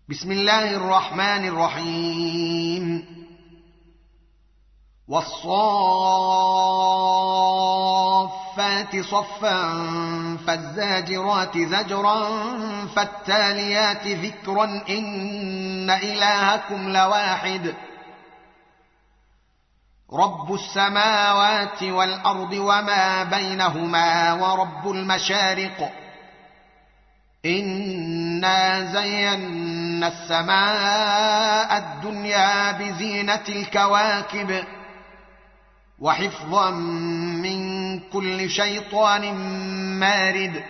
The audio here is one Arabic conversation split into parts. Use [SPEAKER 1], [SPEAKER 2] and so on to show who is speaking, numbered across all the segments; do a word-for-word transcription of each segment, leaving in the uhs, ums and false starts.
[SPEAKER 1] بسم الله الرحمن الرحيم والصافات صفا فالزاجرات زجرا فالتاليات ذكرا إن إلهكم لواحد رب السماوات والأرض وما بينهما ورب المشارق إنا زينا السماء الدنيا بزينة الكواكب وحفظا من كل شيطان مارد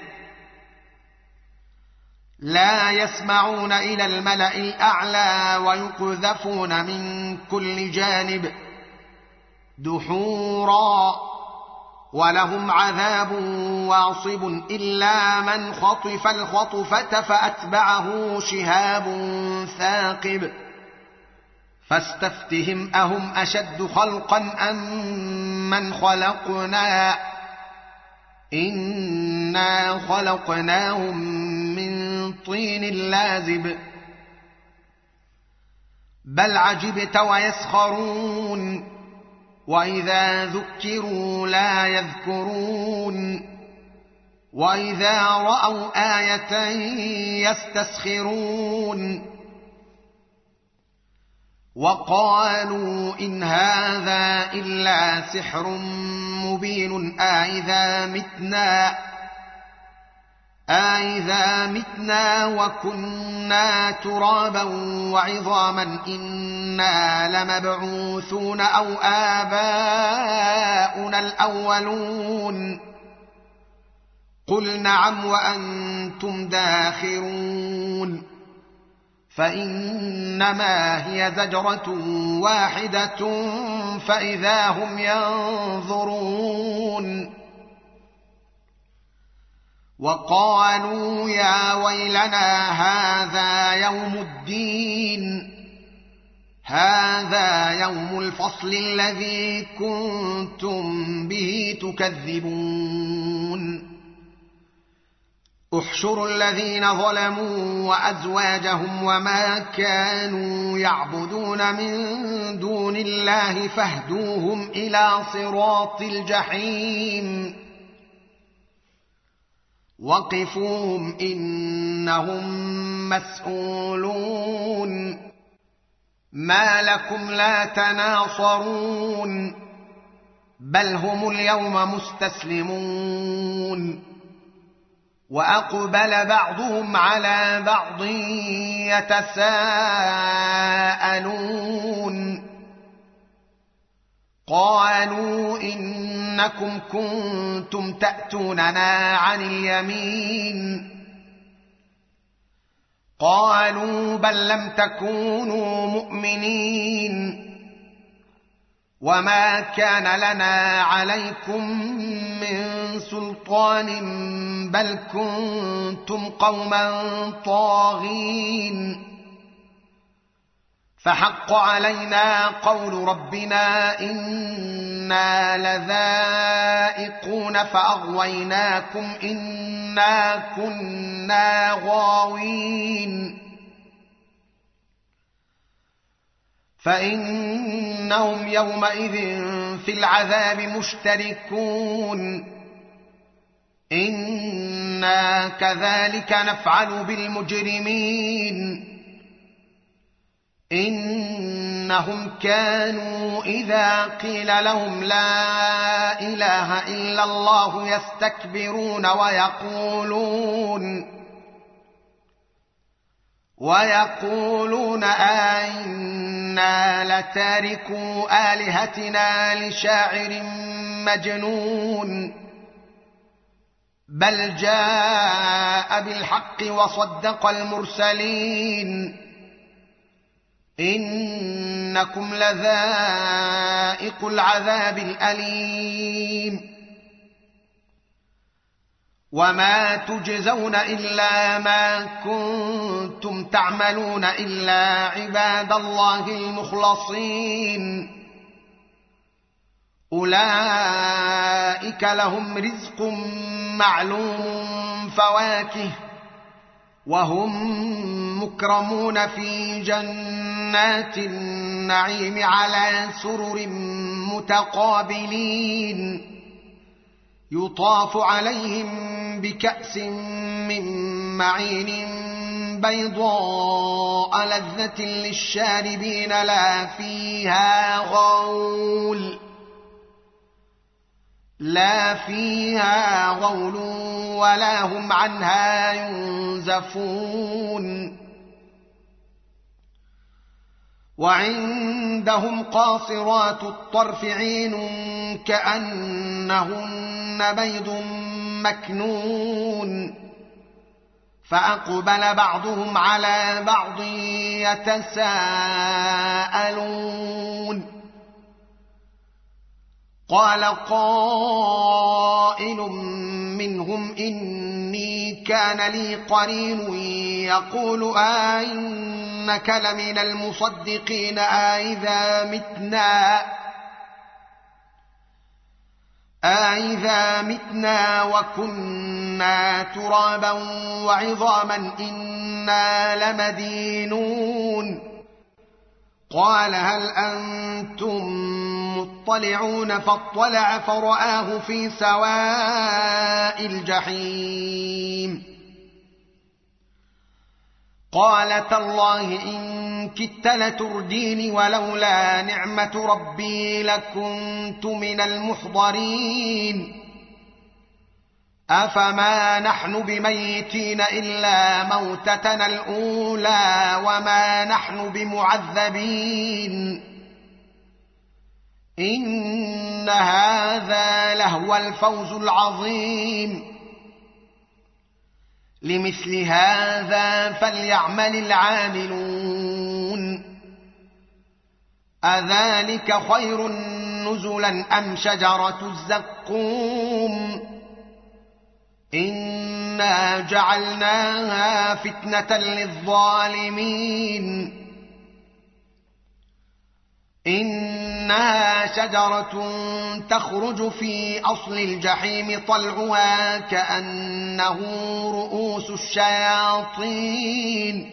[SPEAKER 1] لا يسمعون إلى الملأ الأعلى ويقذفون من كل جانب دحورا ولهم عذاب واصب إلا من خطف الخطفة فأتبعه شهاب ثاقب فاستفتهم أهم أشد خلقا أم من خلقنا إنا خلقناهم من طين لازب بل عجبت ويسخرون وإذا ذكروا لا يذكرون وإذا رأوا آية يستسخرون وقالوا إن هذا إلا سحر مبين أإذا متنا أإذا متنا وكنا ترابا وعظاما إنا لمبعوثون أو آباؤنا الأولون قل نعم وأنتم داخرون فإنما هي زجرة واحدة فإذا هم ينظرون وقالوا يا ويلنا هذا يوم الدين هذا يوم الفصل الذي كنتم به تكذبون احشروا الذين ظلموا وأزواجهم وما كانوا يعبدون من دون الله فاهدوهم إلى صراط الجحيم وقفوهم إنهم مسؤولون ما لكم لا تناصرون بل هم اليوم مستسلمون وأقبل بعضهم على بعض يتساءلون قالوا إنكم كنتم تأتوننا عن اليمين قالوا بل لم تكونوا مؤمنين وما كان لنا عليكم من سلطان بل كنتم قوما طاغين فحق علينا قول ربنا إنا لذائقون فأغويناكم إنا كنا غاوين فإنهم يومئذ في العذاب مشتركون إنا كذلك نفعل بالمجرمين إنهم كانوا إذا قيل لهم لا إله إلا الله يستكبرون ويقولون ويقولون أئنا لتاركوا آلهتنا لشاعر مجنون بل جاء بالحق وصدق المرسلين إنكم لذائق العذاب الأليم وما تجزون إلا ما كنتم تعملون إلا عباد الله المخلصين أولئك لهم رزق معلوم فواكه وهم مكرمون في جنات النعيم على سرر متقابلين يطاف عليهم بكأس من معين بيضاء لذة للشاربين لا فيها غول لا فيها غول ولا هم عنها ينزفون وعندهم قاصرات الطرف عين كأنهن بيض مكنون فأقبل بعضهم على بعض يتساءلون قال قائل منهم إني كان لي قرين يقول أئنك لمن المصدقين أئذا متنا أئذا متنا وكنا ترابا وعظاما إنا لمدينون قال هل أنتم مطلعون فاطلع فرآه في سواء الجحيم قال تالله إن كدت لترديني ولولا نعمة ربي لكنت من المحضرين أفما نحن بميتين إلا موتتنا الأولى وما نحن بمعذبين إن هذا لهو الفوز العظيم لمثل هذا فليعمل العاملون أذلك خير نزلا أم شجرة الزقوم إنا جعلناها فتنة للظالمين إنها شجرة تخرج في أصل الجحيم طلعها كأنه رؤوس الشياطين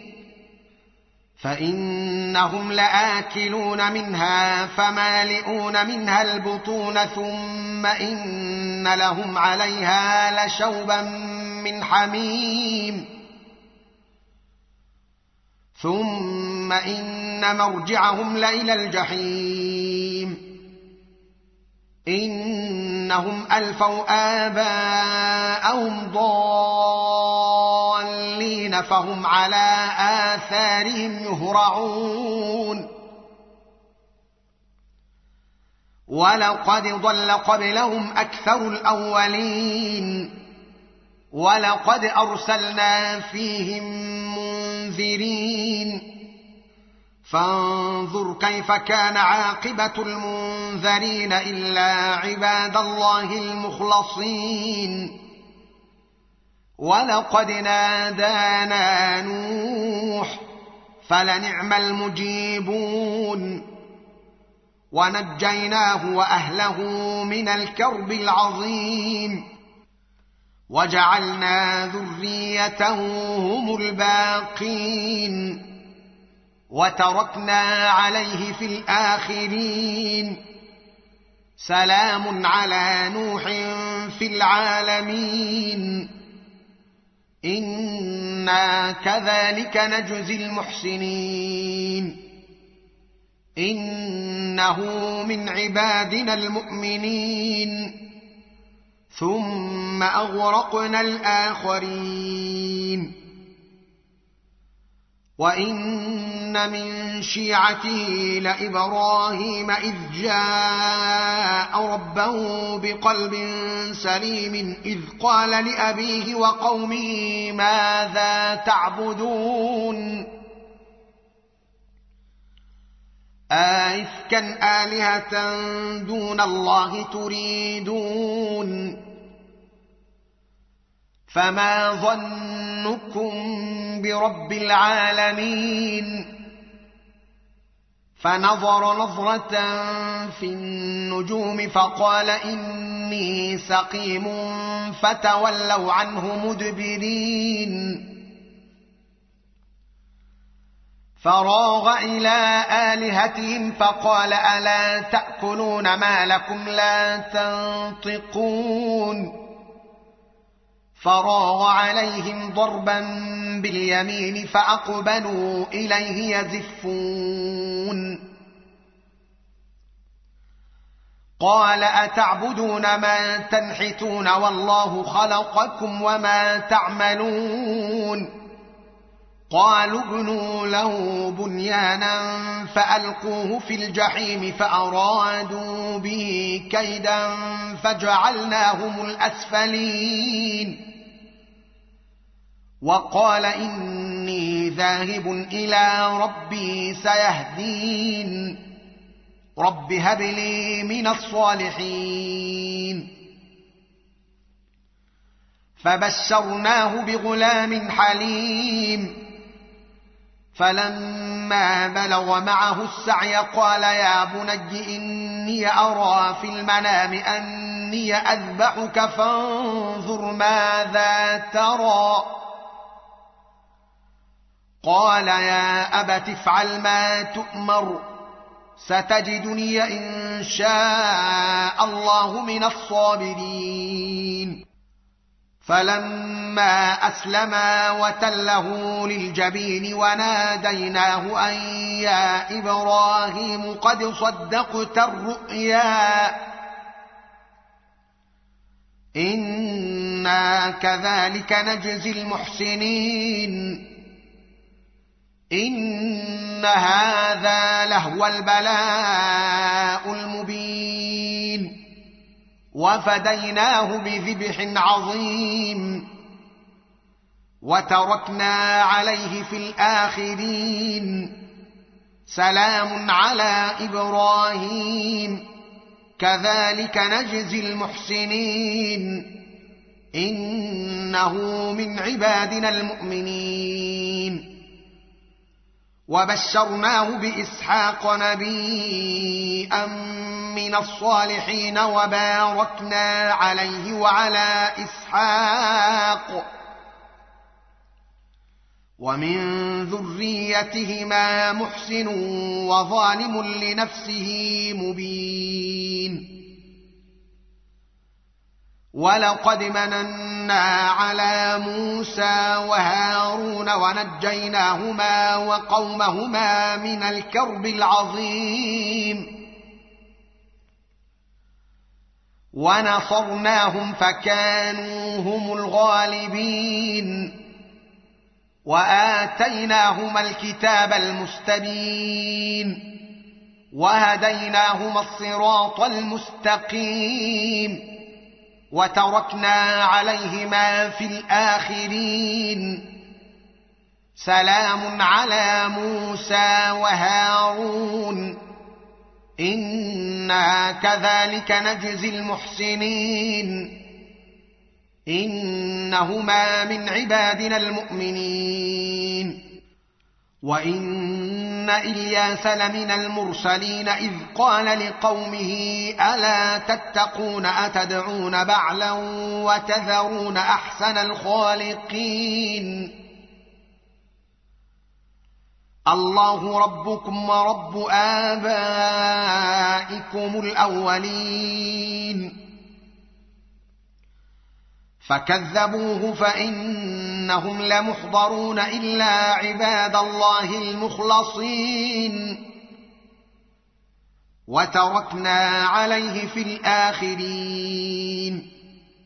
[SPEAKER 1] فإنهم لآكلون منها فمالئون منها البطون ثم إن لهم عليها لشوبا من حميم ثم إن مرجعهم لإلى الجحيم إنهم ألفوا آباءهم ضالين فهم على آثارهم يهرعون ولقد ضل قبلهم أكثر الأولين ولقد أرسلنا فيهم منذرين فانظر كيف كان عاقبة المنذرين إلا عباد الله المخلصين ولقد نادانا نوح فلنعم المجيبون ونجيناه وأهله من الكرب العظيم وجعلنا ذريته هم الباقين وتركنا عليه في الآخرين سلام على نوح في العالمين إنا كذلك نجزي المحسنين إنه من عبادنا المؤمنين ثم أغرقنا الآخرين وإن من شيعته لإبراهيم إذ جاء ربه بقلب سليم إذ قال لأبيه وقومه ماذا تعبدون أئفكا آلهة دون الله تريدون فما ظنكم برب العالمين فنظر نظرة في النجوم فقال إني سقيم فتولوا عنه مدبرين فراغ إلى آلهتهم فقال ألا تأكلون ما لكم لا تنطقون فراغ عليهم ضربا باليمين فأقبلوا إليه يزفون قال أتعبدون ما تنحتون والله خلقكم وما تعملون قالوا ابنوا له بنيانا فألقوه في الجحيم فأرادوا به كيدا فجعلناهم الأسفلين وقال إني ذاهب إلى ربي سيهدين رب هب لي من الصالحين فبشرناه بغلام حليم فلما بلغ معه السعي قال يا بني إني أرى في المنام أني أذبحك فانظر ماذا ترى قال يا أبت افعل ما تؤمر ستجدني إن شاء الله من الصابرين فلما أسلما وتله للجبين وناديناه أن يا إبراهيم قد صدقت الرؤيا إنا كذلك نجزي المحسنين إن هذا لهو البلاء المبين وفديناه بذبح عظيم وتركنا عليه في الآخرين سلام على إبراهيم كذلك نجزي المحسنين إنه من عبادنا المؤمنين وبشرناه بإسحاق نبيا من الصالحين وباركنا عليه وعلى إسحاق ومن ذريتهما محسن وظالم لنفسه مبين ولقد مننا على موسى وهارون ونجيناهما وقومهما من الكرب العظيم ونصرناهم فكانوا هم الغالبين وآتيناهما الكتاب المستبين وهديناهما الصراط المستقيم وتركنا عليهما في الآخرين سلام على موسى وهارون إنا كذلك نجزي المحسنين إنهما من عبادنا المؤمنين وإن إلياس لمن المرسلين إذ قال لقومه ألا تتقون أتدعون بعلا وتذرون أحسن الخالقين الله ربكم ورب آبائكم الأولين فكذبوه فإنهم لمحضرون إلا عباد الله المخلصين وتركنا عليه في الآخرين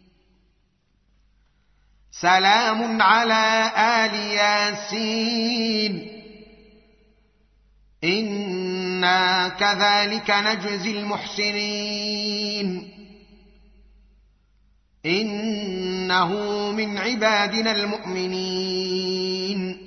[SPEAKER 1] سلام على آل ياسين إنا كذلك نجزي المحسنين إنه من عبادنا المؤمنين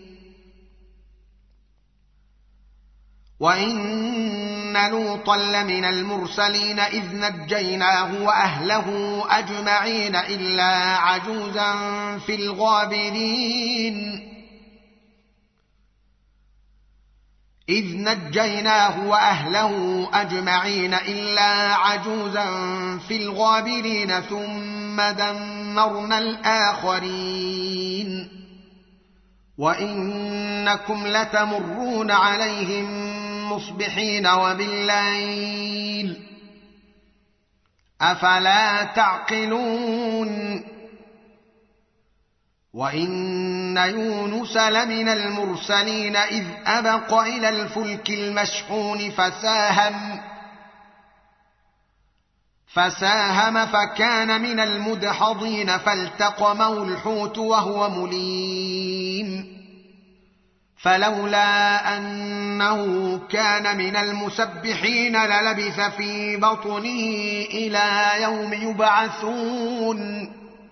[SPEAKER 1] وإن لوطا لمن المرسلين إذ نجيناه وأهله أجمعين إلا عجوزا في الغابرين إذ نجيناه وأهله أجمعين إلا عجوزا في الغابرين ثم دمرنا الآخرين وإنكم لتمرون عليهم مصبحين وبالليل أفلا تعقلون وإن يونس لمن المرسلين إذ أبق إلى الفلك المشحون فساهم فساهم فكان من المدحضين فالتقمه الحوت وهو مليم فلولا أنه كان من المسبحين للبث في بطنه إلى يوم يبعثون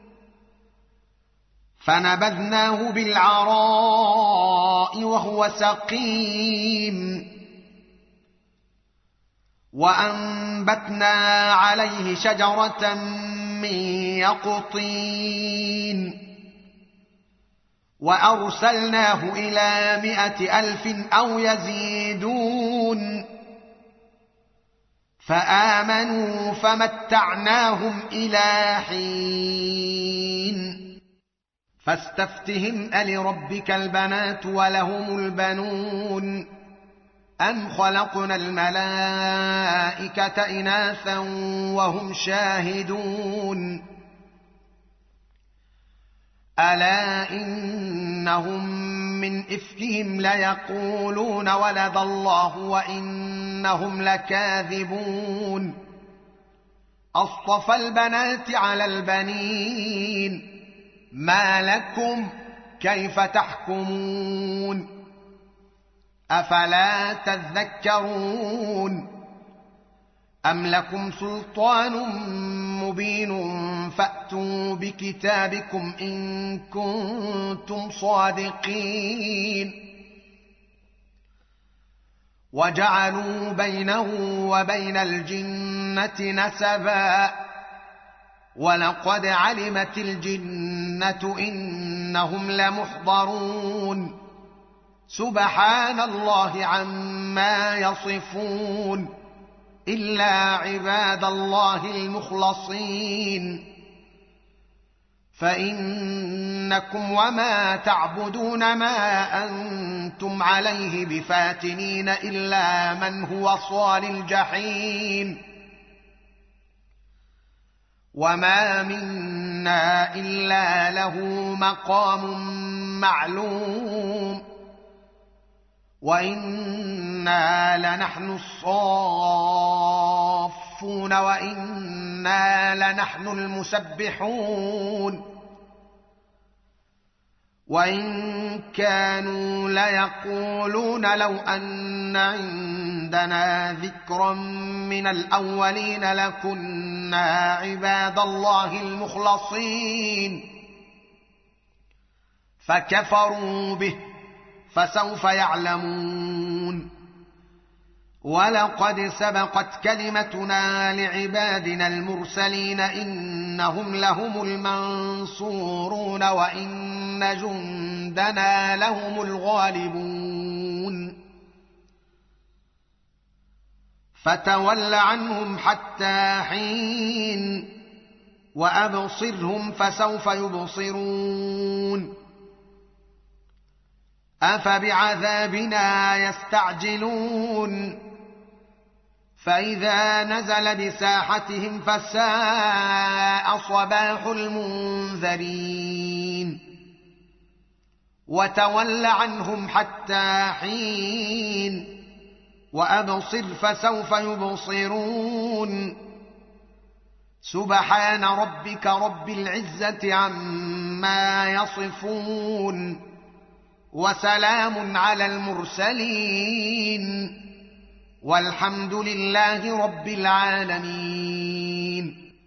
[SPEAKER 1] فنبذناه بالعراء وهو سقيم وأنبتنا عليه شجرة من يقطين وأرسلناه إلى مائة ألف أو يزيدون فآمنوا فمتعناهم إلى حين فاستفتهم ألربك البنات ولهم البنون أم خلقنا الملائكة إناثا وهم شاهدون ألا إنهم من إفكهم ليقولون ولد الله وإنهم لكاذبون أصطفى البنات على البنين ما لكم كيف تحكمون أفلا تذكرون أم لكم سلطان مبين فأتوا بكتابكم إن كنتم صادقين وجعلوا بينه وبين الجنة نسبا ولقد علمت الجنة إنهم لمحضرون سبحان الله عما يصفون إلا عباد الله المخلصين فإنكم وما تعبدون ما أنتم عليه بفاتنين إلا من هو صال الجحيم وما منا إلا له مقام معلوم وإنا لنحن الصافون وإنا لنحن المسبحون وإن كانوا ليقولون لو أن عندنا ذكرا من الأولين لكنا عباد الله المخلصين فكفروا به فسوف يعلمون ولقد سبقت كلمتنا لعبادنا المرسلين إنهم لهم المنصورون وإن جندنا لهم الغالبون فتول عنهم حتى حين وأبصرهم فسوف يبصرون أفبعذابنا يستعجلون فإذا نزل بساحتهم فساء صباح المنذرين وتول عنهم حتى حين وأبصر فسوف يبصرون سبحان ربك رب العزة عما يصفون وسلام على المرسلين والحمد لله رب العالمين.